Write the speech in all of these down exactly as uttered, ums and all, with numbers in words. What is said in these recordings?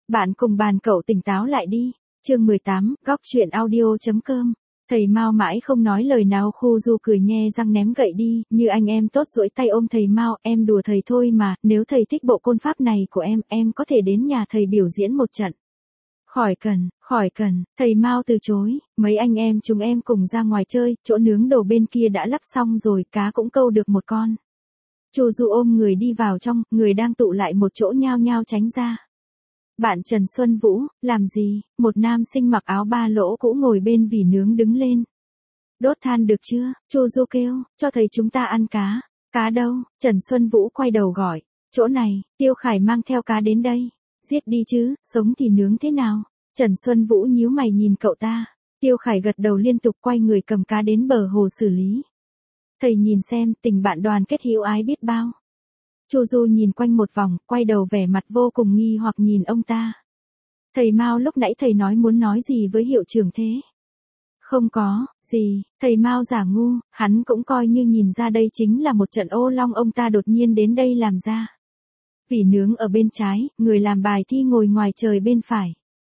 Bạn cùng bàn cậu tỉnh táo lại đi. Chương mười tám, góc truyện audio.com. Thầy Mao mãi không nói lời nào, Khu Du cười nhe răng ném gậy đi, như anh em tốt duỗi tay ôm thầy Mao, em đùa thầy thôi mà, nếu thầy thích bộ côn pháp này của em, em có thể đến nhà thầy biểu diễn một trận. Khỏi cần, khỏi cần, thầy Mao từ chối, mấy anh em chúng em cùng ra ngoài chơi, chỗ nướng đồ bên kia đã lắp xong rồi, cá cũng câu được một con. Chu Du ôm người đi vào trong, người đang tụ lại một chỗ nhao nhao tránh ra. Bạn Trần Xuân Vũ, làm gì? Một nam sinh mặc áo ba lỗ cũ ngồi bên vỉ nướng đứng lên. Đốt than được chưa? Chu Du kêu, cho thầy chúng ta ăn cá. Cá đâu? Trần Xuân Vũ quay đầu gọi. Chỗ này, Tiêu Khải mang theo cá đến đây. Giết đi chứ, sống thì nướng thế nào? Trần Xuân Vũ nhíu mày nhìn cậu ta. Tiêu Khải gật đầu liên tục quay người cầm cá đến bờ hồ xử lý. Thầy nhìn xem, tình bạn đoàn kết hữu ái biết bao. Chu Du nhìn quanh một vòng, quay đầu vẻ mặt vô cùng nghi hoặc nhìn ông ta. Thầy Mao lúc nãy thầy nói muốn nói gì với hiệu trưởng thế? Không có, gì, thầy Mao giả ngu, hắn cũng coi như nhìn ra đây chính là một trận ô long ông ta đột nhiên đến đây làm ra. Vỉ nướng ở bên trái, người làm bài thi ngồi ngoài trời bên phải.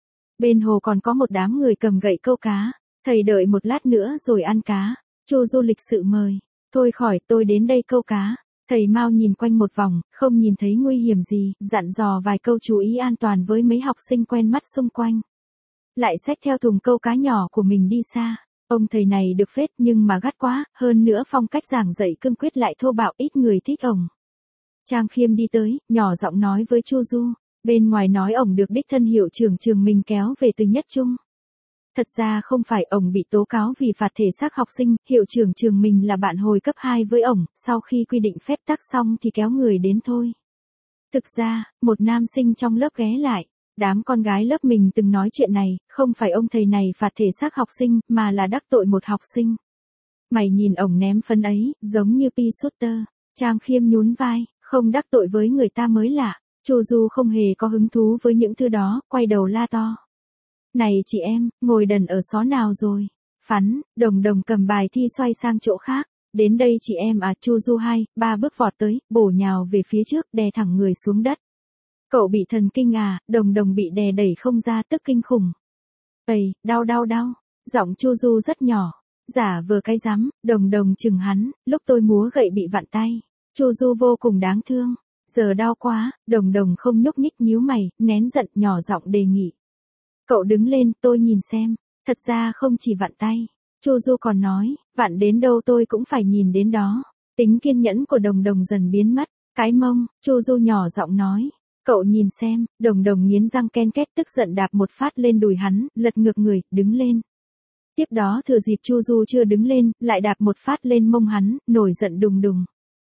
Bên hồ còn có một đám người cầm gậy câu cá, thầy đợi một lát nữa rồi ăn cá. Chu Du lịch sự mời, thôi khỏi tôi đến đây câu cá. Thầy Mao nhìn quanh một vòng, không nhìn thấy nguy hiểm gì, dặn dò vài câu chú ý an toàn với mấy học sinh quen mắt xung quanh. Lại xách theo thùng câu cá nhỏ của mình đi xa. Ông thầy này được phết nhưng mà gắt quá, hơn nữa phong cách giảng dạy cương quyết lại thô bạo, ít người thích ổng. Trang Khiêm đi tới, nhỏ giọng nói với Chu Du, bên ngoài nói ổng được đích thân hiệu trưởng trường mình kéo về từ Nhất Trung. Thật ra không phải, ổng bị tố cáo vì phạt thể xác học sinh, hiệu trưởng trường mình là bạn hồi cấp hai với ổng, sau khi quy định phép tắc xong thì kéo người đến thôi. Thực ra, một nam sinh trong lớp ghé lại, đám con gái lớp mình từng nói chuyện này, không phải ông thầy này phạt thể xác học sinh, mà là đắc tội một học sinh. Mày nhìn ổng ném phấn ấy, giống như Pi Shooter. Trang Khiêm nhún vai, không đắc tội với người ta mới lạ. Chu Du không hề có hứng thú với những thứ đó, quay đầu la to. Này chị em, ngồi đần ở xó nào rồi? Phắn, Đồng Đồng cầm bài thi xoay sang chỗ khác. Đến đây chị em à? Chu Du hai, ba bước vọt tới, bổ nhào về phía trước, đè thẳng người xuống đất. Cậu bị thần kinh à? Đồng Đồng bị đè đẩy không ra, tức kinh khủng. Ây, đau đau đau. Giọng Chu Du rất nhỏ. Giả vờ cái rắm. Đồng Đồng chừng hắn, lúc tôi múa gậy bị vặn tay. Chu Du vô cùng đáng thương. Giờ đau quá. Đồng Đồng không nhúc nhích nhíu mày, nén giận, nhỏ giọng đề nghị. Cậu đứng lên, tôi nhìn xem. Thật ra không chỉ vặn tay. Chu Du còn nói, vặn đến đâu tôi cũng phải nhìn đến đó. Tính kiên nhẫn của Đồng Đồng dần biến mất. Cái mông, Chu Du nhỏ giọng nói. Cậu nhìn xem. Đồng Đồng nghiến răng ken két, tức giận đạp một phát lên đùi hắn, lật ngược người, đứng lên. Tiếp đó thừa dịp Chu Du chưa đứng lên, lại đạp một phát lên mông hắn, nổi giận đùng đùng.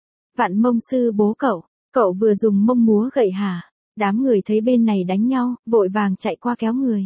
Vặn mông sư bố cậu, cậu vừa dùng mông múa gậy hả? Đám người thấy bên này đánh nhau, vội vàng chạy qua kéo người.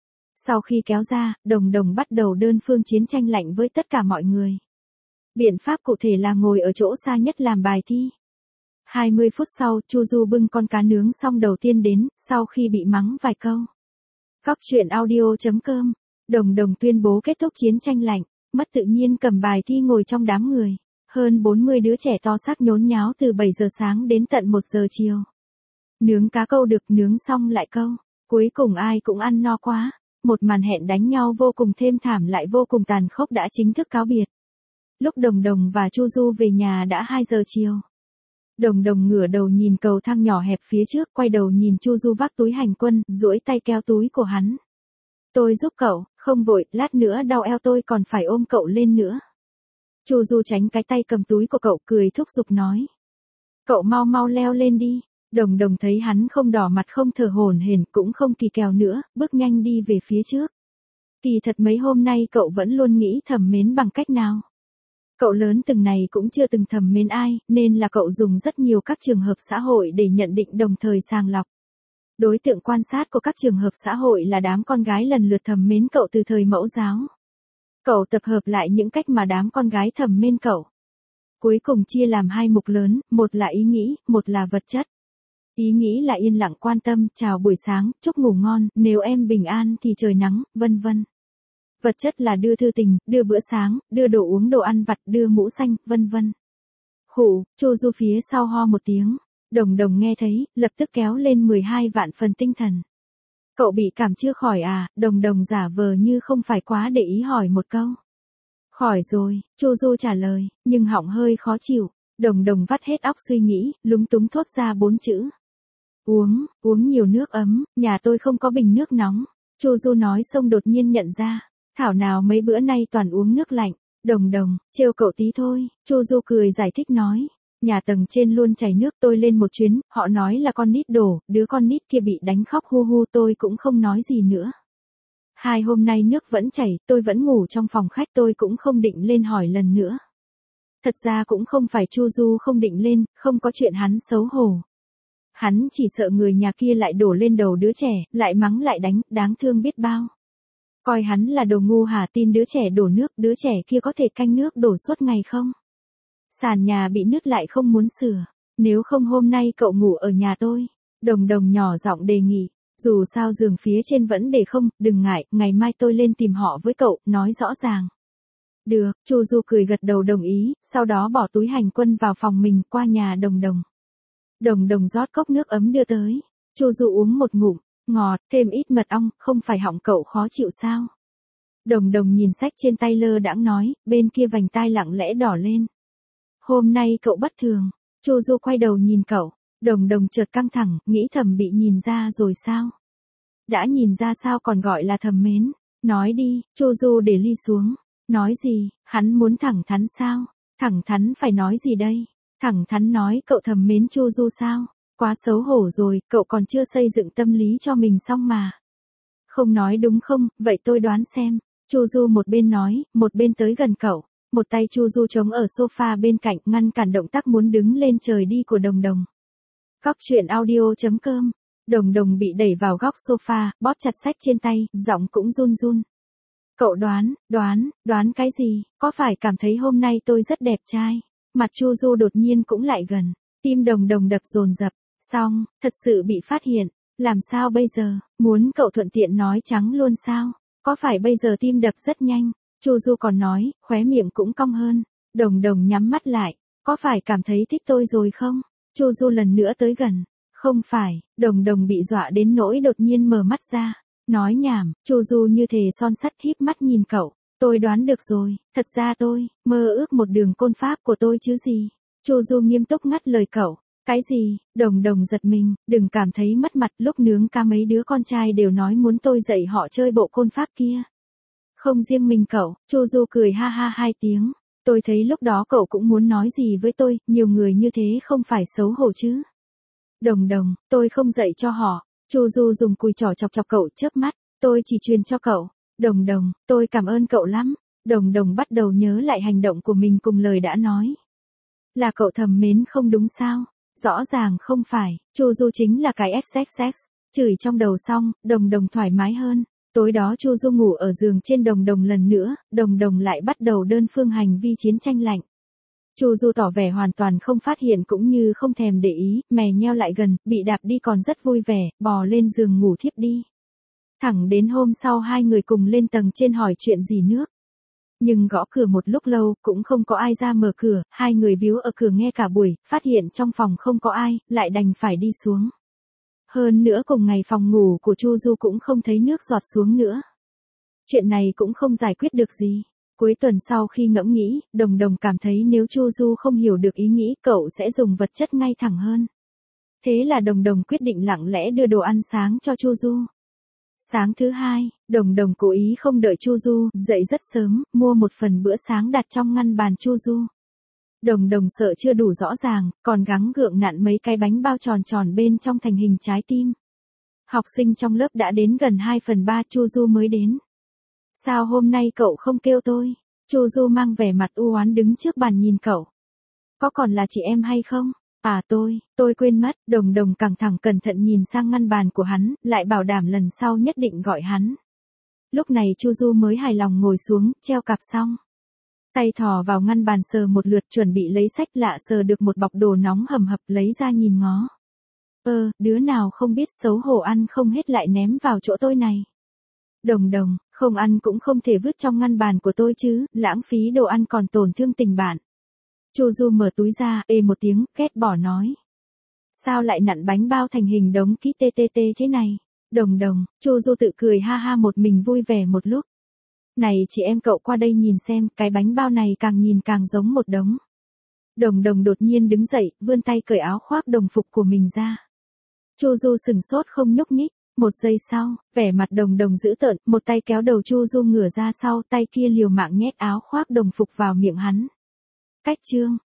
Sau khi kéo ra, Đồng Đồng bắt đầu đơn phương chiến tranh lạnh với tất cả mọi người. Biện pháp cụ thể là ngồi ở chỗ xa nhất làm bài thi. hai mươi phút sau, Chu Du bưng con cá nướng xong đầu tiên đến, sau khi bị mắng vài câu. Góc truyện audio.com. Đồng Đồng tuyên bố kết thúc chiến tranh lạnh, mất tự nhiên cầm bài thi ngồi trong đám người. Hơn bốn mươi đứa trẻ to xác nhốn nháo từ bảy giờ sáng đến tận một giờ chiều. Nướng cá câu được, nướng xong lại câu. Cuối cùng ai cũng ăn no quá. Một màn hẹn đánh nhau vô cùng thê thảm lại vô cùng tàn khốc đã chính thức cáo biệt. Lúc Đồng Đồng và Chu Du về nhà đã hai giờ chiều. Đồng Đồng ngửa đầu nhìn cầu thang nhỏ hẹp phía trước, quay đầu nhìn Chu Du vác túi hành quân, duỗi tay kéo túi của hắn. Tôi giúp cậu, không vội, lát nữa đau eo tôi còn phải ôm cậu lên nữa. Chu Du tránh cái tay cầm túi của cậu, cười thúc giục nói. Cậu mau mau leo lên đi. Đồng Đồng thấy hắn không đỏ mặt không thở hổn hển, cũng không kỳ kèo nữa, bước nhanh đi về phía trước. Kỳ thật mấy hôm nay cậu vẫn luôn nghĩ thầm mến bằng cách nào. Cậu lớn từng này cũng chưa từng thầm mến ai, nên là cậu dùng rất nhiều các trường hợp xã hội để nhận định đồng thời sàng lọc. Đối tượng quan sát của các trường hợp xã hội là đám con gái lần lượt thầm mến cậu từ thời mẫu giáo. Cậu tập hợp lại những cách mà đám con gái thầm mến cậu. Cuối cùng chia làm hai mục lớn, một là ý nghĩ, một là vật chất. Ý nghĩ là yên lặng quan tâm, chào buổi sáng, chúc ngủ ngon, nếu em bình an thì trời nắng, vân vân. Vật chất là đưa thư tình, đưa bữa sáng, đưa đồ uống đồ ăn vặt, đưa mũ xanh, vân vân. Khụ, Chu Du phía sau ho một tiếng. Đồng Đồng nghe thấy, lập tức kéo lên mười hai vạn phần tinh thần. Cậu bị cảm chưa khỏi à? Đồng đồng giả vờ như không phải quá để ý hỏi một câu. Khỏi rồi, Chu Du trả lời, nhưng họng hơi khó chịu. Đồng đồng vắt hết óc suy nghĩ, lúng túng thốt ra bốn chữ. Uống, uống nhiều nước ấm, nhà tôi không có bình nước nóng. Chu Du nói xong đột nhiên nhận ra, thảo nào mấy bữa nay toàn uống nước lạnh. Đồng đồng, trêu cậu tí thôi, Chu Du cười giải thích nói. Nhà tầng trên luôn chảy nước, tôi lên một chuyến, họ nói là con nít đổ, đứa con nít kia bị đánh khóc hu hu, tôi cũng không nói gì nữa. Hai hôm nay nước vẫn chảy, tôi vẫn ngủ trong phòng khách, tôi cũng không định lên hỏi lần nữa. Thật ra cũng không phải Chu Du không định lên, không có chuyện hắn xấu hổ. Hắn chỉ sợ người nhà kia lại đổ lên đầu đứa trẻ, lại mắng lại đánh, đáng thương biết bao. Coi hắn là đồ ngu hả, tin đứa trẻ đổ nước, đứa trẻ kia có thể canh nước đổ suốt ngày không? Sàn nhà bị nứt lại không muốn sửa, nếu không hôm nay cậu ngủ ở nhà tôi. Đồng đồng nhỏ giọng đề nghị, dù sao giường phía trên vẫn để không, đừng ngại, ngày mai tôi lên tìm họ với cậu, nói rõ ràng. Được, Chu Du cười gật đầu đồng ý, sau đó bỏ túi hành quân vào phòng mình, qua nhà đồng đồng. Đồng đồng rót cốc nước ấm đưa tới, Chu Du uống một ngụm, ngọt, thêm ít mật ong, không phải họng cậu khó chịu sao? Đồng đồng nhìn sách trên tay lơ đãng nói, bên kia vành tai lặng lẽ đỏ lên. Hôm nay cậu bất thường. Chu Du quay đầu nhìn cậu, đồng đồng chợt căng thẳng, nghĩ thầm bị nhìn ra rồi sao? Đã nhìn ra sao còn gọi là thầm mến? Nói đi, Chu Du để ly xuống. Nói gì, hắn muốn thẳng thắn sao? Thẳng thắn phải nói gì đây? Thẳng thắn nói cậu thầm mến Chu Du sao? Quá xấu hổ rồi, cậu còn chưa xây dựng tâm lý cho mình xong mà. Không nói đúng không, vậy tôi đoán xem. Chu Du một bên nói, một bên tới gần cậu. Một tay Chu Du chống ở sofa bên cạnh, ngăn cản động tác muốn đứng lên trời đi của đồng đồng. Góc chuyện audio chấm com. Đồng đồng bị đẩy vào góc sofa, bóp chặt sách trên tay, giọng cũng run run. Cậu đoán, đoán, đoán cái gì? Có phải cảm thấy hôm nay tôi rất đẹp trai? Mặt Chu Du đột nhiên cũng lại gần. Tim đồng đồng đập dồn dập. Xong, thật sự bị phát hiện. Làm sao bây giờ? Muốn cậu thuận tiện nói trắng luôn sao? Có phải bây giờ tim đập rất nhanh? Chu Du còn nói, khóe miệng cũng cong hơn. Đồng đồng nhắm mắt lại. Có phải cảm thấy thích tôi rồi không? Chu Du lần nữa tới gần. Không phải, đồng đồng bị dọa đến nỗi đột nhiên mở mắt ra. Nói nhảm, Chu Du như thề son sắt híp mắt nhìn cậu. Tôi đoán được rồi, thật ra tôi, mơ ước một đường côn pháp của tôi chứ gì. Chu Du nghiêm túc ngắt lời cậu. Cái gì? Đồng đồng giật mình, đừng cảm thấy mất mặt, lúc nướng ca mấy đứa con trai đều nói muốn tôi dạy họ chơi bộ côn pháp kia. Không riêng mình cậu, Chu Du cười ha ha hai tiếng. Tôi thấy lúc đó cậu cũng muốn nói gì với tôi, nhiều người như thế không phải xấu hổ chứ. Đồng đồng, tôi không dạy cho họ. Chu Du dùng cùi trỏ chọc chọc cậu chớp mắt, tôi chỉ truyền cho cậu. Đồng đồng, tôi cảm ơn cậu lắm. Đồng đồng bắt đầu nhớ lại hành động của mình cùng lời đã nói. Là cậu thầm mến không đúng sao? Rõ ràng không phải, Chu Du chính là cái ích ích ích. Chửi trong đầu xong, đồng đồng thoải mái hơn. Tối đó Chu Du ngủ ở giường trên đồng đồng lần nữa, đồng đồng lại bắt đầu đơn phương hành vi chiến tranh lạnh. Chu Du tỏ vẻ hoàn toàn không phát hiện cũng như không thèm để ý, mè nheo lại gần, bị đạp đi còn rất vui vẻ, bò lên giường ngủ thiếp đi. Thẳng đến hôm sau hai người cùng lên tầng trên hỏi chuyện gì nước. Nhưng gõ cửa một lúc lâu, cũng không có ai ra mở cửa, hai người víu ở cửa nghe cả buổi, phát hiện trong phòng không có ai, lại đành phải đi xuống. Hơn nữa cùng ngày phòng ngủ của Chu Du cũng không thấy nước giọt xuống nữa. Chuyện này cũng không giải quyết được gì. Cuối tuần sau khi ngẫm nghĩ, đồng đồng cảm thấy nếu Chu Du không hiểu được ý nghĩ cậu sẽ dùng vật chất ngay thẳng hơn. Thế là đồng đồng quyết định lặng lẽ đưa đồ ăn sáng cho Chu Du. Sáng thứ hai, đồng đồng cố ý không đợi Chu Du, dậy rất sớm, mua một phần bữa sáng đặt trong ngăn bàn Chu Du. Đồng đồng sợ chưa đủ rõ ràng, còn gắng gượng nặn mấy cái bánh bao tròn tròn bên trong thành hình trái tim. Học sinh trong lớp đã đến gần hai phần ba, Chu Du mới đến. Sao hôm nay cậu không kêu tôi? Chu Du mang vẻ mặt u oán đứng trước bàn nhìn cậu. Có còn là chị em hay không? À tôi, tôi quên mất, đồng đồng căng thẳng cẩn thận nhìn sang ngăn bàn của hắn, lại bảo đảm lần sau nhất định gọi hắn. Lúc này Chu Du mới hài lòng ngồi xuống, treo cặp xong. Tay thò vào ngăn bàn sờ một lượt chuẩn bị lấy sách lạ sờ được một bọc đồ nóng hầm hập lấy ra nhìn ngó. Ơ, đứa nào không biết xấu hổ ăn không hết lại ném vào chỗ tôi này. Đồng đồng, không ăn cũng không thể vứt trong ngăn bàn của tôi chứ, lãng phí đồ ăn còn tổn thương tình bạn. Chu Du mở túi ra, ê một tiếng, ghét bỏ nói. Sao lại nặn bánh bao thành hình đống ký tê tê tê thế này? Đồng đồng, Chu Du tự cười ha ha một mình vui vẻ một lúc. Này chị em cậu qua đây nhìn xem, cái bánh bao này càng nhìn càng giống một đống. Đồng đồng đột nhiên đứng dậy, vươn tay cởi áo khoác đồng phục của mình ra. Chu Du sừng sốt không nhúc nhích. Một giây sau, vẻ mặt đồng đồng dữ tợn, một tay kéo đầu Chu Du ngửa ra sau, tay kia liều mạng nhét áo khoác đồng phục vào miệng hắn. Cách chương